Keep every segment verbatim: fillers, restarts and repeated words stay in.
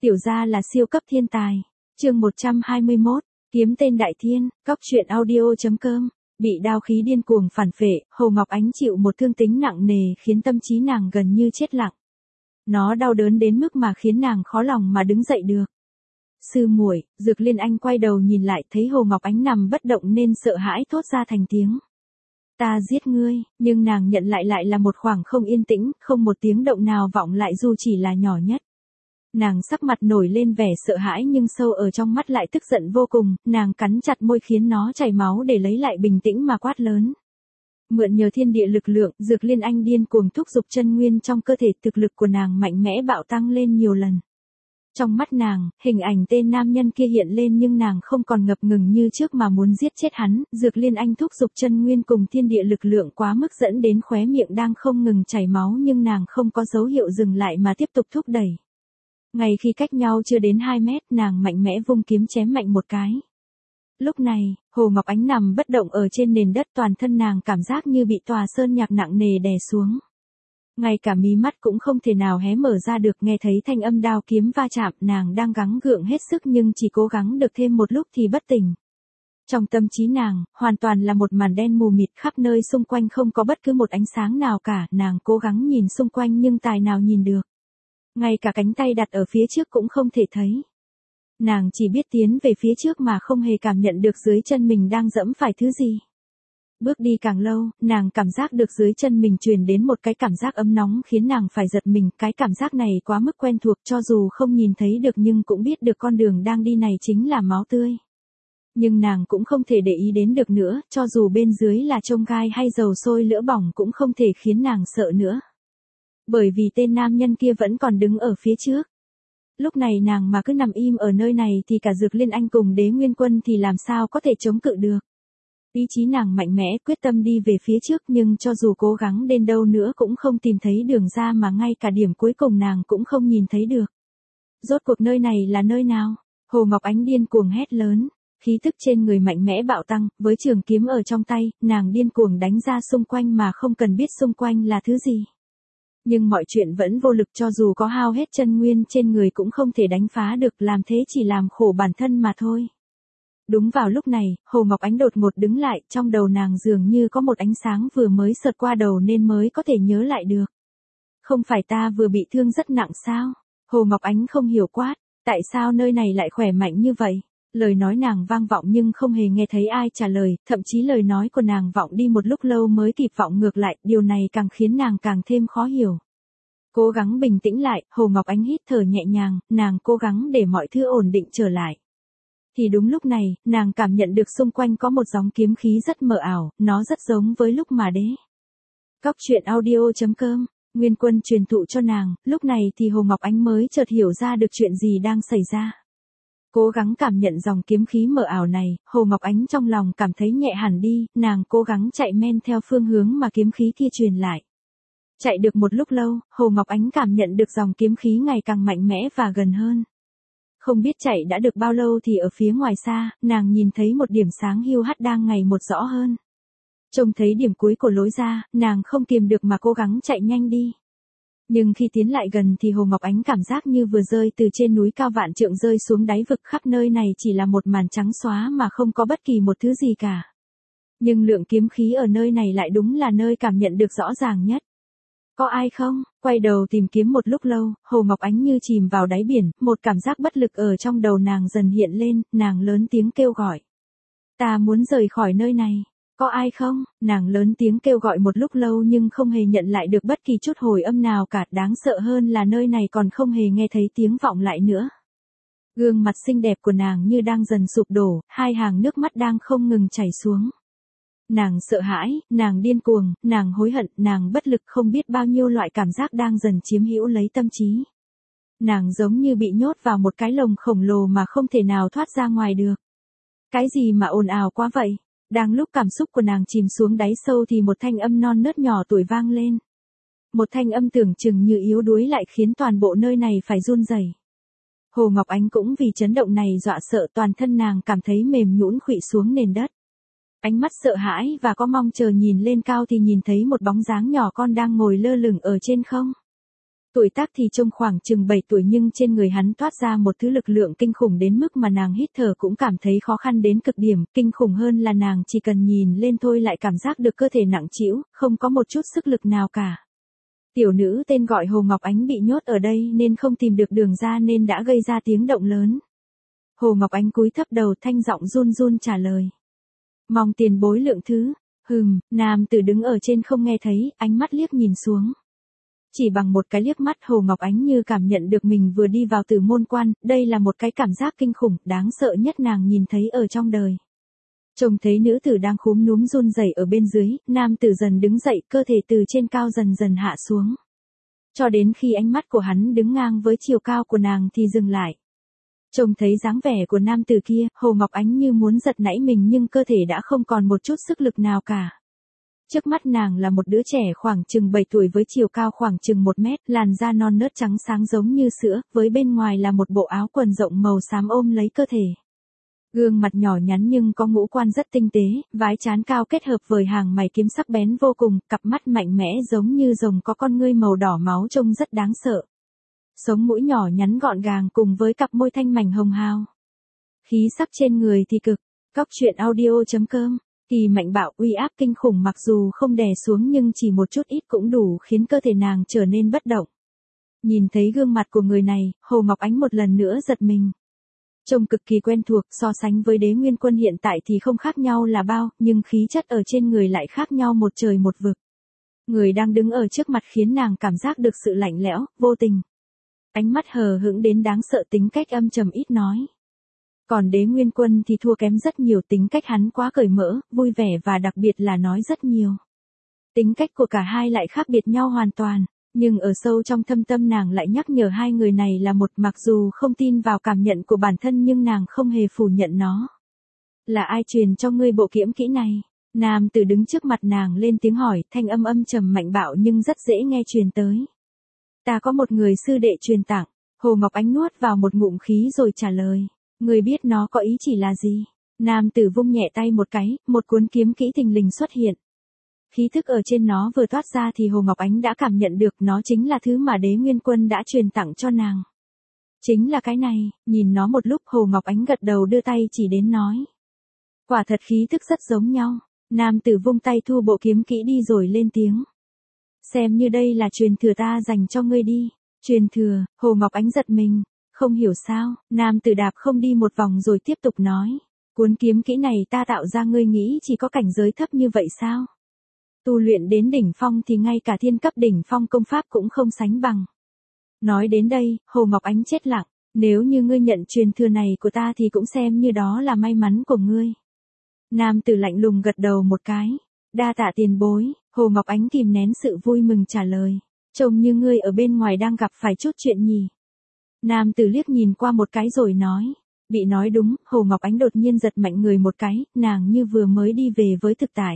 Tiểu gia là siêu cấp thiên tài. Chương một trăm hai mươi mốt, kiếm tên đại thiên, cóc truyện audio.com. Bị đao khí điên cuồng phản phệ, Hồ Ngọc Ánh chịu một thương tính nặng nề khiến tâm trí nàng gần như chết lặng. Nó đau đớn đến mức mà khiến nàng khó lòng mà đứng dậy được. Sư muội, Dược Liên Anh quay đầu nhìn lại thấy Hồ Ngọc Ánh nằm bất động nên sợ hãi thốt ra thành tiếng. Ta giết ngươi, nhưng nàng nhận lại lại là một khoảng không yên tĩnh, không một tiếng động nào vọng lại dù chỉ là nhỏ nhất. Nàng sắc mặt nổi lên vẻ sợ hãi nhưng sâu ở trong mắt lại tức giận vô cùng, nàng cắn chặt môi khiến nó chảy máu để lấy lại bình tĩnh mà quát lớn. Mượn nhờ thiên địa lực lượng, Dược Liên Anh điên cuồng thúc giục chân nguyên trong cơ thể, thực lực của nàng mạnh mẽ bạo tăng lên nhiều lần. Trong mắt nàng, hình ảnh tên nam nhân kia hiện lên nhưng nàng không còn ngập ngừng như trước mà muốn giết chết hắn, Dược Liên Anh thúc giục chân nguyên cùng thiên địa lực lượng quá mức dẫn đến khóe miệng đang không ngừng chảy máu nhưng nàng không có dấu hiệu dừng lại mà tiếp tục thúc đẩy. Ngay khi cách nhau chưa đến hai mét, nàng mạnh mẽ vung kiếm chém mạnh một cái. Lúc này, Hồ Ngọc Ánh nằm bất động ở trên nền đất, toàn thân nàng cảm giác như bị tòa sơn nhạc nặng nề đè xuống. Ngay cả mí mắt cũng không thể nào hé mở ra được, nghe thấy thanh âm đao kiếm va chạm, nàng đang gắng gượng hết sức nhưng chỉ cố gắng được thêm một lúc thì bất tỉnh. Trong tâm trí nàng, hoàn toàn là một màn đen mù mịt, khắp nơi xung quanh không có bất cứ một ánh sáng nào cả, nàng cố gắng nhìn xung quanh nhưng tài nào nhìn được. Ngay cả cánh tay đặt ở phía trước cũng không thể thấy. Nàng chỉ biết tiến về phía trước mà không hề cảm nhận được dưới chân mình đang dẫm phải thứ gì. Bước đi càng lâu, nàng cảm giác được dưới chân mình truyền đến một cái cảm giác ấm nóng khiến nàng phải giật mình, cái cảm giác này quá mức quen thuộc, cho dù không nhìn thấy được nhưng cũng biết được con đường đang đi này chính là máu tươi. Nhưng nàng cũng không thể để ý đến được nữa, cho dù bên dưới là chông gai hay dầu sôi lửa bỏng cũng không thể khiến nàng sợ nữa. Bởi vì tên nam nhân kia vẫn còn đứng ở phía trước. Lúc này nàng mà cứ nằm im ở nơi này thì cả Dược Liên Anh cùng Đế Nguyên Quân thì làm sao có thể chống cự được. Ý chí nàng mạnh mẽ quyết tâm đi về phía trước nhưng cho dù cố gắng đến đâu nữa cũng không tìm thấy đường ra mà ngay cả điểm cuối cùng nàng cũng không nhìn thấy được. Rốt cuộc nơi này là nơi nào? Hồ Ngọc Ánh điên cuồng hét lớn. Khí tức trên người mạnh mẽ bạo tăng, với trường kiếm ở trong tay, nàng điên cuồng đánh ra xung quanh mà không cần biết xung quanh là thứ gì. Nhưng mọi chuyện vẫn vô lực, cho dù có hao hết chân nguyên trên người cũng không thể đánh phá được, làm thế chỉ làm khổ bản thân mà thôi. Đúng vào lúc này, Hồ Ngọc Ánh đột ngột đứng lại, trong đầu nàng dường như có một ánh sáng vừa mới sượt qua đầu nên mới có thể nhớ lại được. Không phải ta vừa bị thương rất nặng sao? Hồ Ngọc Ánh không hiểu quát, tại sao nơi này lại khỏe mạnh như vậy? Lời nói nàng vang vọng nhưng không hề nghe thấy ai trả lời, thậm chí lời nói của nàng vọng đi một lúc lâu mới kịp vọng ngược lại, điều này càng khiến nàng càng thêm khó hiểu. Cố gắng bình tĩnh lại, Hồ Ngọc Ánh hít thở nhẹ nhàng, nàng cố gắng để mọi thứ ổn định trở lại. Thì đúng lúc này, nàng cảm nhận được xung quanh có một dòng kiếm khí rất mờ ảo, nó rất giống với lúc mà đế. Cóc truyện audio.com, Nguyên Quân truyền thụ cho nàng, lúc này thì Hồ Ngọc Ánh mới chợt hiểu ra được chuyện gì đang xảy ra. Cố gắng cảm nhận dòng kiếm khí mờ ảo này, Hồ Ngọc Ánh trong lòng cảm thấy nhẹ hẳn đi, nàng cố gắng chạy men theo phương hướng mà kiếm khí kia truyền lại. Chạy được một lúc lâu, Hồ Ngọc Ánh cảm nhận được dòng kiếm khí ngày càng mạnh mẽ và gần hơn. Không biết chạy đã được bao lâu thì ở phía ngoài xa, nàng nhìn thấy một điểm sáng hiu hắt đang ngày một rõ hơn. Trông thấy điểm cuối của lối ra, nàng không kiềm được mà cố gắng chạy nhanh đi. Nhưng khi tiến lại gần thì Hồ Ngọc Ánh cảm giác như vừa rơi từ trên núi cao vạn trượng rơi xuống đáy vực, khắp nơi này chỉ là một màn trắng xóa mà không có bất kỳ một thứ gì cả. Nhưng lượng kiếm khí ở nơi này lại đúng là nơi cảm nhận được rõ ràng nhất. Có ai không? Quay đầu tìm kiếm một lúc lâu, Hồ Ngọc Ánh như chìm vào đáy biển, một cảm giác bất lực ở trong đầu nàng dần hiện lên, nàng lớn tiếng kêu gọi. Ta muốn rời khỏi nơi này. Có ai không? Nàng lớn tiếng kêu gọi một lúc lâu nhưng không hề nhận lại được bất kỳ chút hồi âm nào cả, đáng sợ hơn là nơi này còn không hề nghe thấy tiếng vọng lại nữa. Gương mặt xinh đẹp của nàng như đang dần sụp đổ, hai hàng nước mắt đang không ngừng chảy xuống. Nàng sợ hãi, nàng điên cuồng, nàng hối hận, nàng bất lực, không biết bao nhiêu loại cảm giác đang dần chiếm hữu lấy tâm trí. Nàng giống như bị nhốt vào một cái lồng khổng lồ mà không thể nào thoát ra ngoài được. Cái gì mà ồn ào quá vậy? Đang lúc cảm xúc của nàng chìm xuống đáy sâu thì một thanh âm non nớt nhỏ tuổi vang lên. Một thanh âm tưởng chừng như yếu đuối lại khiến toàn bộ nơi này phải run rẩy. Hồ Ngọc Ánh cũng vì chấn động này dọa sợ, toàn thân nàng cảm thấy mềm nhũn khuỵu xuống nền đất. Ánh mắt sợ hãi và có mong chờ nhìn lên cao thì nhìn thấy một bóng dáng nhỏ con đang ngồi lơ lửng ở trên không. Tuổi tác thì trông khoảng chừng bảy tuổi nhưng trên người hắn toát ra một thứ lực lượng kinh khủng đến mức mà nàng hít thở cũng cảm thấy khó khăn đến cực điểm, kinh khủng hơn là nàng chỉ cần nhìn lên thôi lại cảm giác được cơ thể nặng trĩu, không có một chút sức lực nào cả. Tiểu nữ tên gọi Hồ Ngọc Ánh bị nhốt ở đây nên không tìm được đường ra nên đã gây ra tiếng động lớn. Hồ Ngọc Ánh cúi thấp đầu thanh giọng run run trả lời. Mong tiền bối lượng thứ, hừm, nam tử đứng ở trên không nghe thấy, ánh mắt liếc nhìn xuống. Chỉ bằng một cái liếc mắt Hồ Ngọc Ánh như cảm nhận được mình vừa đi vào Tử Môn Quan, đây là một cái cảm giác kinh khủng, đáng sợ nhất nàng nhìn thấy ở trong đời. Trông thấy nữ tử đang khúm núm run rẩy ở bên dưới, nam tử dần đứng dậy, cơ thể từ trên cao dần dần hạ xuống. Cho đến khi ánh mắt của hắn đứng ngang với chiều cao của nàng thì dừng lại. Trông thấy dáng vẻ của nam tử kia, Hồ Ngọc Ánh như muốn giật nảy mình nhưng cơ thể đã không còn một chút sức lực nào cả. Trước mắt nàng là một đứa trẻ khoảng chừng bảy tuổi với chiều cao khoảng chừng một mét, làn da non nớt trắng sáng giống như sữa, với bên ngoài là một bộ áo quần rộng màu xám ôm lấy cơ thể. Gương mặt nhỏ nhắn nhưng có ngũ quan rất tinh tế, vái trán cao kết hợp với hàng mày kiếm sắc bén vô cùng, cặp mắt mạnh mẽ giống như rồng có con ngươi màu đỏ máu trông rất đáng sợ. Sống mũi nhỏ nhắn gọn gàng cùng với cặp môi thanh mảnh hồng hào. Khí sắc trên người thì cực. Cóc truyện audio chấm com. Kỳ mạnh bạo uy áp kinh khủng mặc dù không đè xuống nhưng chỉ một chút ít cũng đủ khiến cơ thể nàng trở nên bất động. Nhìn thấy gương mặt của người này, Hồ Ngọc Ánh một lần nữa giật mình. Trông cực kỳ quen thuộc, so sánh với Đế Nguyên Quân hiện tại thì không khác nhau là bao, nhưng khí chất ở trên người lại khác nhau một trời một vực. Người đang đứng ở trước mặt khiến nàng cảm giác được sự lạnh lẽo, vô tình. Ánh mắt hờ hững đến đáng sợ, tính cách âm trầm ít nói. Còn Đế Nguyên Quân thì thua kém rất nhiều, tính cách hắn quá cởi mở, vui vẻ và đặc biệt là nói rất nhiều. Tính cách của cả hai lại khác biệt nhau hoàn toàn, nhưng ở sâu trong thâm tâm nàng lại nhắc nhở hai người này là một, mặc dù không tin vào cảm nhận của bản thân nhưng nàng không hề phủ nhận nó. Là ai truyền cho ngươi bộ kiếm kỹ này? Nam tử đứng trước mặt nàng lên tiếng hỏi, thanh âm âm trầm mạnh bạo nhưng rất dễ nghe truyền tới. Ta có một người sư đệ truyền tặng. Hồ Ngọc Ánh nuốt vào một ngụm khí rồi trả lời. Người biết nó có ý chỉ là gì? Nam tử vung nhẹ tay một cái, một cuốn kiếm kỹ thình lình xuất hiện. Khí thức ở trên nó vừa toát ra thì Hồ Ngọc Ánh đã cảm nhận được nó chính là thứ mà Đế Nguyên Quân đã truyền tặng cho nàng. Chính là cái này, nhìn nó một lúc Hồ Ngọc Ánh gật đầu đưa tay chỉ đến nói. Quả thật khí thức rất giống nhau. Nam tử vung tay thu bộ kiếm kỹ đi rồi lên tiếng. Xem như đây là truyền thừa ta dành cho ngươi đi. Truyền thừa, Hồ Ngọc Ánh giật mình. Không hiểu sao, nam tử đạp không đi một vòng rồi tiếp tục nói. Cuốn kiếm kỹ này ta tạo ra ngươi nghĩ chỉ có cảnh giới thấp như vậy sao? Tu luyện đến đỉnh phong thì ngay cả thiên cấp đỉnh phong công pháp cũng không sánh bằng. Nói đến đây, Hồ Ngọc Ánh chết lặng. Nếu như ngươi nhận truyền thừa này của ta thì cũng xem như đó là may mắn của ngươi. Nam tử lạnh lùng gật đầu một cái. Đa tạ tiền bối, Hồ Ngọc Ánh kìm nén sự vui mừng trả lời. Trông như ngươi ở bên ngoài đang gặp phải chút chuyện nhỉ. Nam tử liếc nhìn qua một cái rồi nói. Bị nói đúng, Hồ Ngọc Ánh đột nhiên giật mạnh người một cái, nàng như vừa mới đi về với thực tại.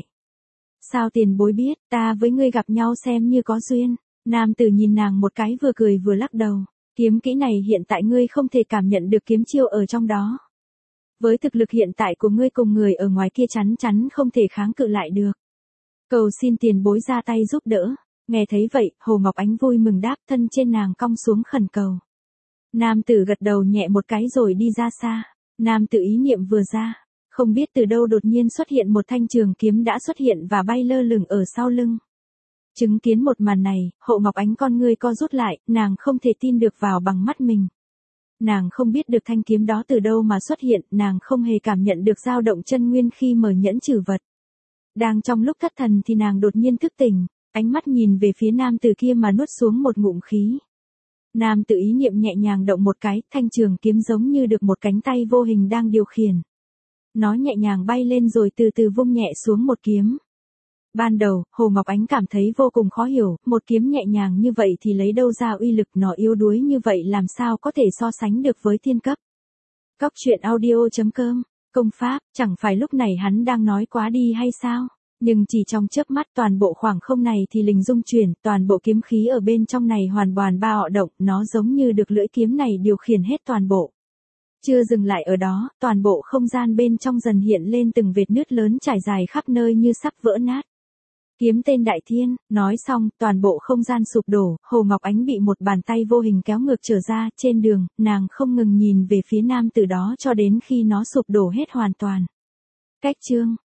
Sao tiền bối biết, ta với ngươi gặp nhau xem như có duyên. Nam tử nhìn nàng một cái vừa cười vừa lắc đầu. Kiếm kỹ này hiện tại ngươi không thể cảm nhận được kiếm chiêu ở trong đó. Với thực lực hiện tại của ngươi cùng người ở ngoài kia chắn chắn không thể kháng cự lại được. Cầu xin tiền bối ra tay giúp đỡ. Nghe thấy vậy, Hồ Ngọc Ánh vui mừng đáp, thân trên nàng cong xuống khẩn cầu. Nam tử gật đầu nhẹ một cái rồi đi ra xa. Nam tử ý niệm vừa ra. Không biết từ đâu đột nhiên xuất hiện một thanh trường kiếm đã xuất hiện và bay lơ lửng ở sau lưng. Chứng kiến một màn này, Hồ Ngọc Ánh con ngươi co rút lại, nàng không thể tin được vào bằng mắt mình. Nàng không biết được thanh kiếm đó từ đâu mà xuất hiện, nàng không hề cảm nhận được dao động chân nguyên khi mở nhẫn trừ vật. Đang trong lúc thất thần thì nàng đột nhiên thức tỉnh, ánh mắt nhìn về phía nam tử kia mà nuốt xuống một ngụm khí. Nam tử ý niệm nhẹ nhàng động một cái, thanh trường kiếm giống như được một cánh tay vô hình đang điều khiển. Nó nhẹ nhàng bay lên rồi từ từ vung nhẹ xuống một kiếm. Ban đầu, Hồ Ngọc Ánh cảm thấy vô cùng khó hiểu, một kiếm nhẹ nhàng như vậy thì lấy đâu ra uy lực, nó yếu đuối như vậy làm sao có thể so sánh được với thiên cấp. Cóc truyện audio chấm com, công pháp, chẳng phải lúc này hắn đang nói quá đi hay sao? Nhưng chỉ trong chớp mắt toàn bộ khoảng không này thì linh dung chuyển, toàn bộ kiếm khí ở bên trong này hoàn toàn bao động, nó giống như được lưỡi kiếm này điều khiển hết toàn bộ. Chưa dừng lại ở đó, toàn bộ không gian bên trong dần hiện lên từng vệt nứt lớn trải dài khắp nơi như sắp vỡ nát. Kiếm tên đại thiên, nói xong, toàn bộ không gian sụp đổ, Hồ Ngọc Ánh bị một bàn tay vô hình kéo ngược trở ra, trên đường, nàng không ngừng nhìn về phía nam tử đó cho đến khi nó sụp đổ hết hoàn toàn. Cách chương